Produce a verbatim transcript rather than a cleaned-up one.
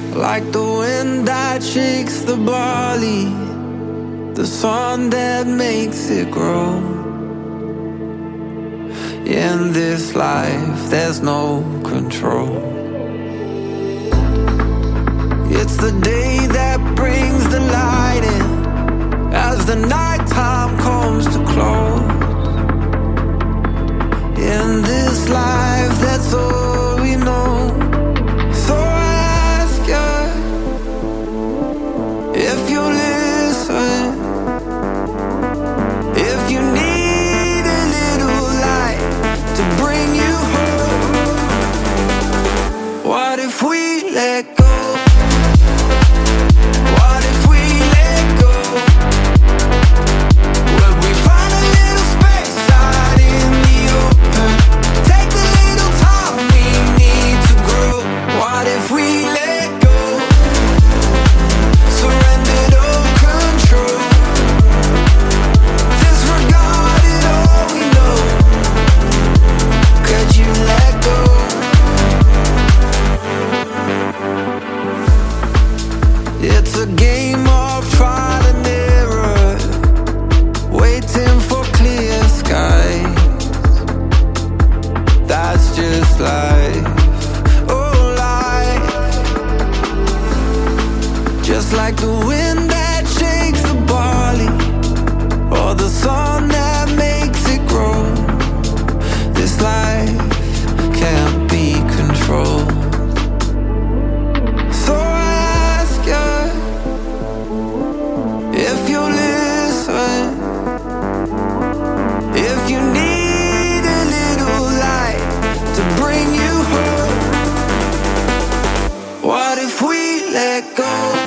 like the wind that shakes the barley, the sun that makes it grow. In this life there's no control. It's the day that brings the light in as the nighttime comes to close. In this life that's all we know. So I ask you if you listen, if you need a little light to bring you home. What if we let go? What if we let go? Would we find a little space out in the open? Take the little time we need to grow. What if we let go? Surrender no control. Disregarded all we know. Could you let go? It's a game of trial and error, waiting for clear skies. That's just life, oh life. Just like the wind that shakes the barley, or the sun that makes it grow. This life can't be controlled. So I ask you if you listen, if you need a little light to bring you home. What if we let go?